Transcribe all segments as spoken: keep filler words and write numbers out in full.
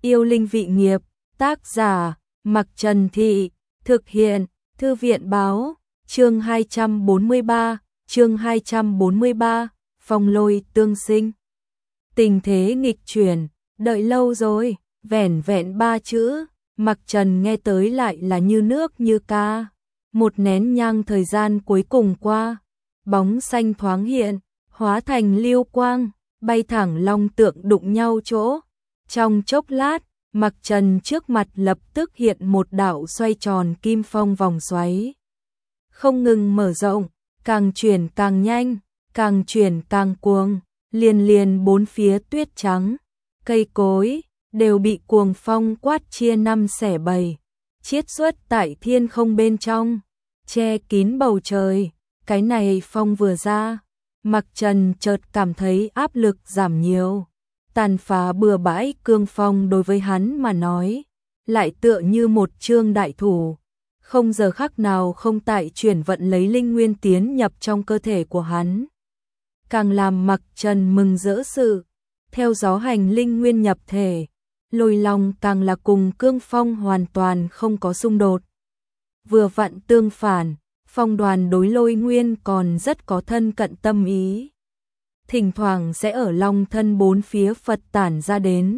Yêu linh vị nghiệp, tác giả, Mặc Trần Thị, thực hiện, Thư viện báo, chương hai trăm bốn mươi ba, chương hai trăm bốn mươi ba, phong lôi tương sinh. Tình thế nghịch chuyển, đợi lâu rồi, vẻn vẹn ba chữ, Mặc Trần nghe tới lại là như nước như ca. Một nén nhang thời gian cuối cùng qua, bóng xanh thoáng hiện, hóa thành lưu quang, bay thẳng long tượng đụng nhau chỗ. Trong chốc lát, Mặc Trần trước mặt lập tức hiện một đạo xoay tròn kim phong vòng xoáy. Không ngừng mở rộng, càng chuyển càng nhanh, càng chuyển càng cuồng, liền liền bốn phía tuyết trắng, cây cối, đều bị cuồng phong quát chia năm xẻ bảy, chiết xuất tại thiên không bên trong, che kín bầu trời. Cái này phong vừa ra, Mặc Trần chợt cảm thấy áp lực giảm nhiều. Tàn phá bừa bãi cương phong đối với hắn mà nói, lại tựa như một chương đại thủ, không giờ khắc nào không tại chuyển vận lấy linh nguyên tiến nhập trong cơ thể của hắn. Càng làm Mặc Trần mừng rỡ sự, theo gió hành linh nguyên nhập thể, Lôi Long càng là cùng cương phong hoàn toàn không có xung đột. Vừa vặn tương phản, phong đoàn đối Lôi Nguyên còn rất có thân cận tâm ý. Thỉnh thoảng sẽ ở long thân bốn phía Phật tản ra đến,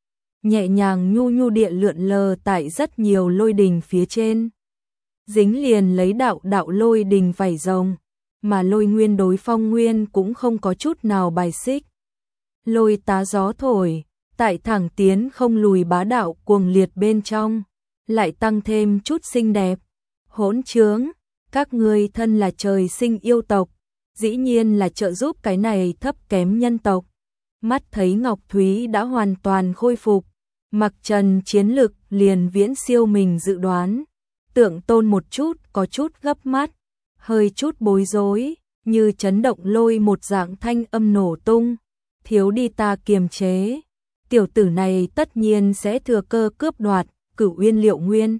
nhẹ nhàng nhu nhu địa lượn lờ tại rất nhiều lôi đình phía trên, dính liền lấy đạo đạo lôi đình vảy rồng, mà Lôi Nguyên đối phong nguyên cũng không có chút nào bài xích. Lôi tá gió thổi, tại thẳng tiến không lùi bá đạo cuồng liệt bên trong, lại tăng thêm chút xinh đẹp. Hỗn trướng, các ngươi thân là trời sinh yêu tộc, dĩ nhiên là trợ giúp cái này thấp kém nhân tộc. Mắt thấy Ngọc Thúy đã hoàn toàn khôi phục, Mặc Trần chiến lực liền viễn siêu mình dự đoán. Tượng Tôn một chút có chút gấp mắt, hơi chút bối rối, như chấn động lôi một dạng thanh âm nổ tung. Thiếu đi ta kiềm chế, tiểu tử này tất nhiên sẽ thừa cơ cướp đoạt Cửu Uyên Liệu Nguyên.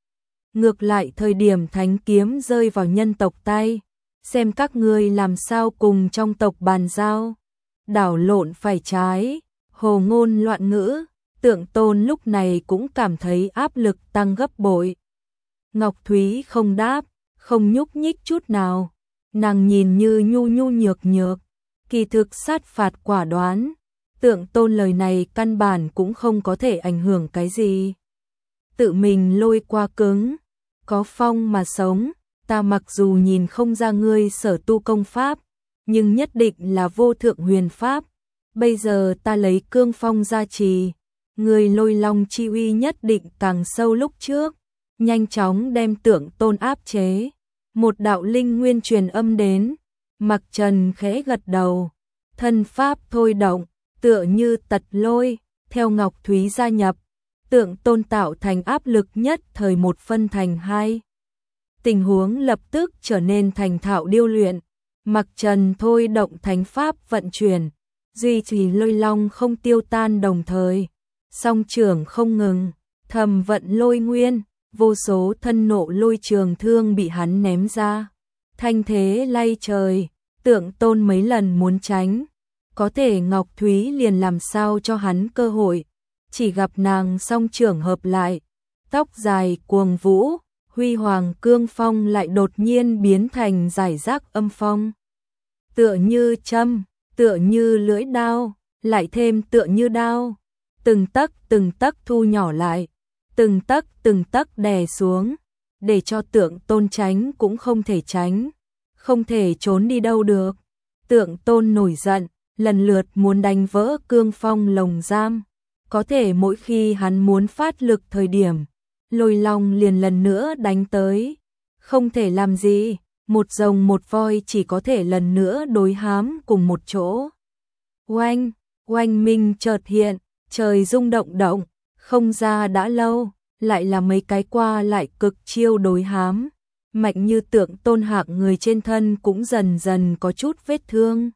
Ngược lại thời điểm thánh kiếm rơi vào nhân tộc tay, xem các ngươi làm sao cùng trong tộc bàn giao. Đảo lộn phải trái, hồ ngôn loạn ngữ, Tượng Tôn lúc này cũng cảm thấy áp lực tăng gấp bội. Ngọc Thúy không đáp, không nhúc nhích chút nào, nàng nhìn như nhu nhu nhược nhược, kỳ thực sát phạt quả đoán. Tượng Tôn lời này căn bản cũng không có thể ảnh hưởng cái gì. Tự mình lôi qua cứng, có phong mà sống, ta mặc dù nhìn không ra ngươi sở tu công pháp, nhưng nhất định là vô thượng huyền pháp. Bây giờ ta lấy cương phong gia trì, người Lôi Long chi uy nhất định càng sâu lúc trước, nhanh chóng đem Tượng Tôn áp chế. Một đạo linh nguyên truyền âm đến, Mặc Trần khẽ gật đầu, thân pháp thôi động, tựa như tật lôi, theo Ngọc Thúy gia nhập, Tượng Tôn tạo thành áp lực nhất thời một phân thành hai. Tình huống lập tức trở nên thành thạo điêu luyện, Mặc Trần thôi động thánh pháp vận chuyển, duy trì Lôi Long không tiêu tan đồng thời, song trưởng không ngừng, thầm vận lôi nguyên, vô số thân nộ lôi trường thương bị hắn ném ra, thanh thế lay trời. Tượng Tôn mấy lần muốn tránh, có thể Ngọc Thúy liền làm sao cho hắn cơ hội, chỉ gặp nàng song trưởng hợp lại, tóc dài cuồng vũ, huy hoàng cương phong lại đột nhiên biến thành giải rác âm phong. Tựa như châm, tựa như lưỡi đao, lại thêm tựa như đao, từng tấc từng tấc thu nhỏ lại, từng tấc từng tấc đè xuống, để cho Tượng Tôn tránh cũng không thể tránh, không thể trốn đi đâu được. Tượng Tôn nổi giận, lần lượt muốn đánh vỡ cương phong lồng giam, có thể mỗi khi hắn muốn phát lực thời điểm, Lôi Long liền lần nữa đánh tới, không thể làm gì, một rồng một voi chỉ có thể lần nữa đối hám cùng một chỗ. Oanh, oanh minh chợt hiện, trời rung động động, không ra đã lâu, lại là mấy cái qua lại cực chiêu đối hám, mạnh như Tượng Tôn hạng người trên thân cũng dần dần có chút vết thương.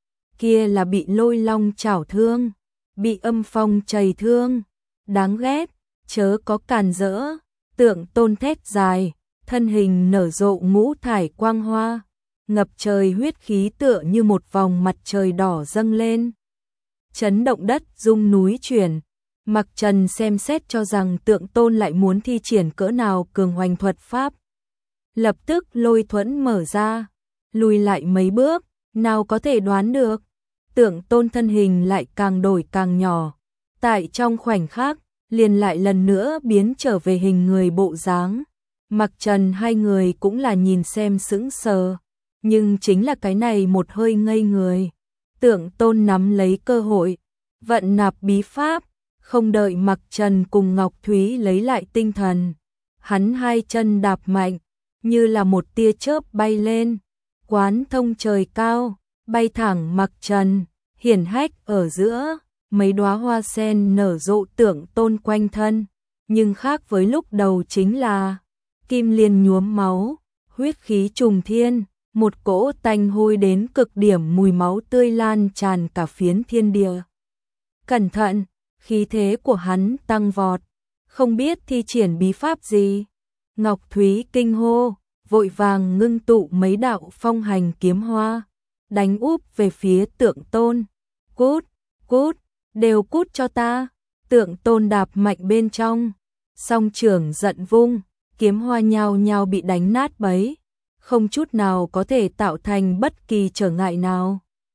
Kia là bị Lôi Long chảo thương, bị âm phong chày thương, đáng ghét, chớ có càn rỡ. Tượng Tôn thét dài, thân hình nở rộ ngũ thải quang hoa, ngập trời huyết khí tựa như một vòng mặt trời đỏ dâng lên, chấn động đất rung núi chuyển. Mặc Trần xem xét cho rằng Tượng Tôn lại muốn thi triển cỡ nào cường hoành thuật pháp. Lập tức lôi thuẫn mở ra, lùi lại mấy bước, nào có thể đoán được. Tượng Tôn thân hình lại càng đổi càng nhỏ, tại trong khoảnh khắc, liền lại lần nữa biến trở về hình người bộ dáng. Mặc Trần hai người cũng là nhìn xem sững sờ, nhưng chính là cái này một hơi ngây người. Tượng Tôn nắm lấy cơ hội, vận nạp bí pháp, không đợi Mặc Trần cùng Ngọc Thúy lấy lại tinh thần. Hắn hai chân đạp mạnh, như là một tia chớp bay lên, quán thông trời cao, bay thẳng Mặc Trần, hiển hách ở giữa, mấy đóa hoa sen nở rộ Tượng Tôn quanh thân, nhưng khác với lúc đầu chính là kim liên nhuốm máu, huyết khí trùng thiên, một cỗ tanh hôi đến cực điểm mùi máu tươi lan tràn cả phiến thiên địa. Cẩn thận, khí thế của hắn tăng vọt, không biết thi triển bí pháp gì. Ngọc Thúy kinh hô, vội vàng ngưng tụ mấy đạo phong hành kiếm hoa, đánh úp về phía Tượng Tôn. Cút, cút, đều cút cho ta. Tượng Tôn đạp mạnh bên trong, song trưởng giận vung, kiếm hoa nhao nhao bị đánh nát bấy, không chút nào có thể tạo thành bất kỳ trở ngại nào.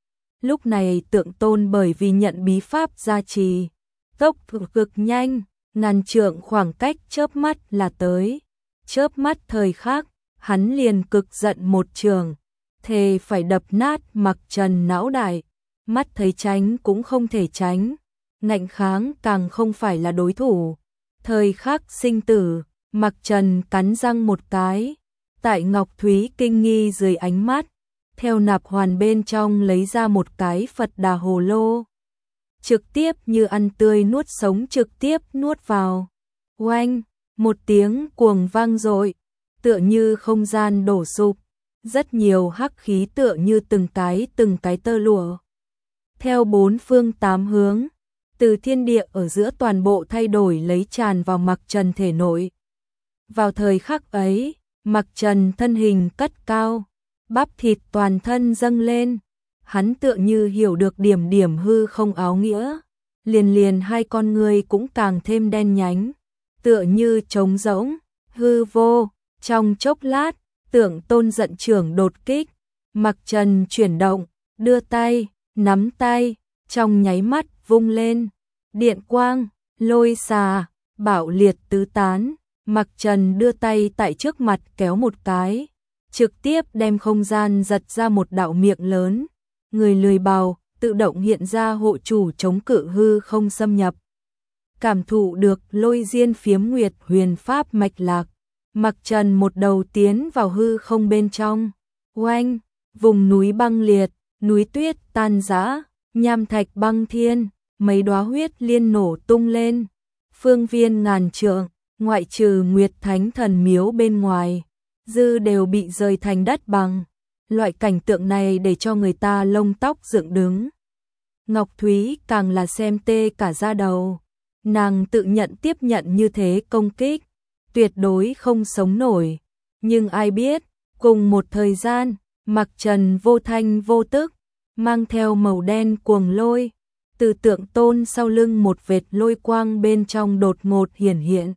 Lúc này Tượng Tôn bởi vì nhận bí pháp gia trì, tốc độ cực nhanh, ngàn trượng khoảng cách chớp mắt là tới. Chớp mắt thời khắc, hắn liền cực giận một trường, thề phải đập nát Mặc Trần não đại, mắt thấy tránh cũng không thể tránh, ngạnh kháng càng không phải là đối thủ. Thời khắc sinh tử, Mặc Trần cắn răng một cái, tại Ngọc Thúy kinh nghi dưới ánh mắt, theo nạp hoàn bên trong lấy ra một cái Phật Đà hồ lô, trực tiếp như ăn tươi nuốt sống trực tiếp nuốt vào. Oanh, một tiếng cuồng vang dội, tựa như không gian đổ sụp, rất nhiều hắc khí tựa như từng cái từng cái tơ lụa. Theo bốn phương tám hướng, từ thiên địa ở giữa toàn bộ thay đổi lấy tràn vào Mặc Trần thể nội. Vào thời khắc ấy, Mặc Trần thân hình cất cao, bắp thịt toàn thân dâng lên, hắn tựa như hiểu được điểm điểm hư không áo nghĩa, liền liền hai con người cũng càng thêm đen nhánh, tựa như trống rỗng, hư vô. Trong chốc lát, Tượng Tôn giận trưởng đột kích, Mặc Trần chuyển động, đưa tay, nắm tay, trong nháy mắt vung lên, điện quang, lôi xà, bạo liệt tứ tán. Mặc Trần đưa tay tại trước mặt kéo một cái, trực tiếp đem không gian giật ra một đạo miệng lớn, người lười bào tự động hiện ra hộ chủ chống cự hư không xâm nhập. Cảm thụ được lôi diên phiếm nguyệt huyền pháp mạch lạc, Mặc Trần một đầu tiến vào hư không bên trong. Oanh, vùng núi băng liệt, núi tuyết tan rã, nham thạch băng thiên, mấy đóa huyết liên nổ tung lên. Phương viên ngàn trượng, ngoại trừ Nguyệt Thánh Thần miếu bên ngoài, dư đều bị rời thành đất bằng. Loại cảnh tượng này để cho người ta lông tóc dựng đứng. Ngọc Thúy càng là xem tê cả da đầu. Nàng tự nhận tiếp nhận như thế công kích, tuyệt đối không sống nổi. Nhưng ai biết, cùng một thời gian, Mặc Trần vô thanh vô tức, mang theo màu đen cuồng lôi, từ Tượng Tôn sau lưng một vệt lôi quang bên trong đột ngột hiển hiện,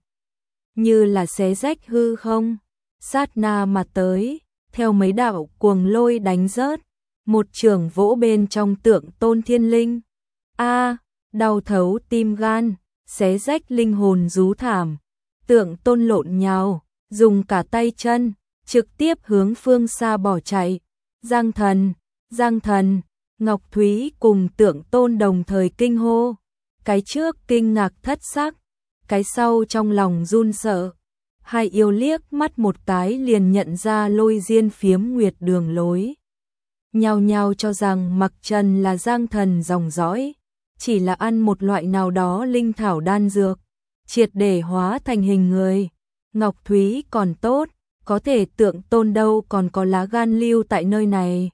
như là xé rách hư không, sát na mà tới, theo mấy đạo cuồng lôi đánh rớt, một trường vỗ bên trong Tượng Tôn thiên linh. A, đau thấu tim gan, xé rách linh hồn rú thảm. Tượng Tôn lộn nhào, dùng cả tay chân, trực tiếp hướng phương xa bỏ chạy. Giang thần, Giang thần, Ngọc Thúy cùng Tượng Tôn đồng thời kinh hô. Cái trước kinh ngạc thất sắc, cái sau trong lòng run sợ. Hai yêu liếc mắt một cái liền nhận ra lôi diên phiếm nguyệt đường lối. Nhao nhao cho rằng Mặc Trần là Giang thần dòng dõi, chỉ là ăn một loại nào đó linh thảo đan dược, triệt để hóa thành hình người. Ngọc Thúy còn tốt, có thể Tượng Tôn đâu còn có lá gan lưu tại nơi này.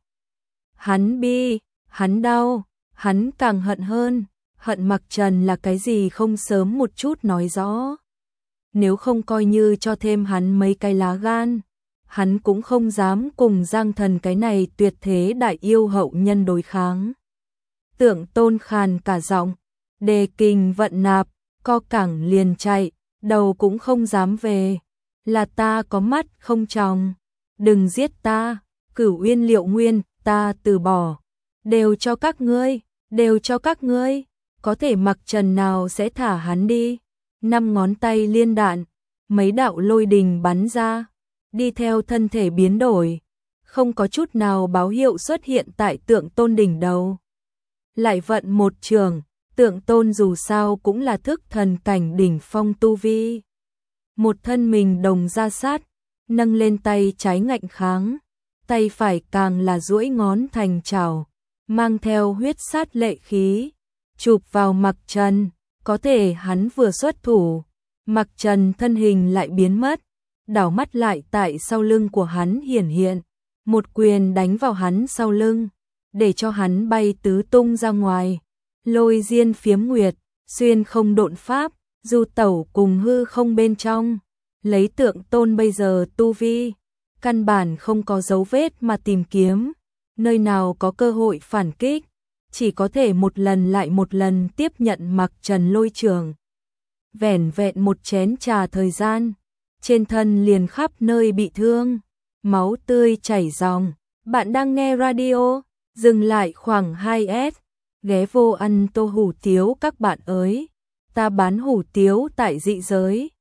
Hắn bi, hắn đau, hắn càng hận hơn, hận Mặc Trần là cái gì không sớm một chút nói rõ. Nếu không coi như cho thêm hắn mấy cái lá gan, hắn cũng không dám cùng Giang thần cái này tuyệt thế đại yêu hậu nhân đối kháng. Tượng Tôn khàn cả giọng, đề kình vận nạp, co cẳng liền chạy, đầu cũng không dám về. Là ta có mắt không tròng, đừng giết ta, Cửu Uyên Liệu Nguyên, ta từ bỏ. Đều cho các ngươi, đều cho các ngươi, có thể mặc trần nào sẽ thả hắn đi. Năm ngón tay liên đạn, mấy đạo lôi đình bắn ra, đi theo thân thể biến đổi, không có chút nào báo hiệu xuất hiện tại Tượng Tôn đỉnh đầu. Lại vận một trường, Tượng Tôn dù sao cũng là thức thần cảnh đỉnh phong tu vi. Một thân mình đồng ra sát, nâng lên tay trái ngạnh kháng, tay phải càng là duỗi ngón thành trảo, mang theo huyết sát lệ khí, chụp vào Mặc Trần. Có thể hắn vừa xuất thủ, Mặc Trần thân hình lại biến mất, đảo mắt lại tại sau lưng của hắn hiển hiện, một quyền đánh vào hắn sau lưng, để cho hắn bay tứ tung ra ngoài. Lôi diên phiếm nguyệt, xuyên không độn pháp, du tẩu cùng hư không bên trong. Lấy Tượng Tôn bây giờ tu vi, căn bản không có dấu vết mà tìm kiếm, nơi nào có cơ hội phản kích, chỉ có thể một lần lại một lần tiếp nhận Mặc Trần lôi trường. Vẻn vẹn một chén trà thời gian, trên thân liền khắp nơi bị thương, máu tươi chảy ròng. Bạn đang nghe radio, dừng lại khoảng hai S, ghé vô ăn tô hủ tiếu các bạn ơi. Ta bán hủ tiếu tại dị giới.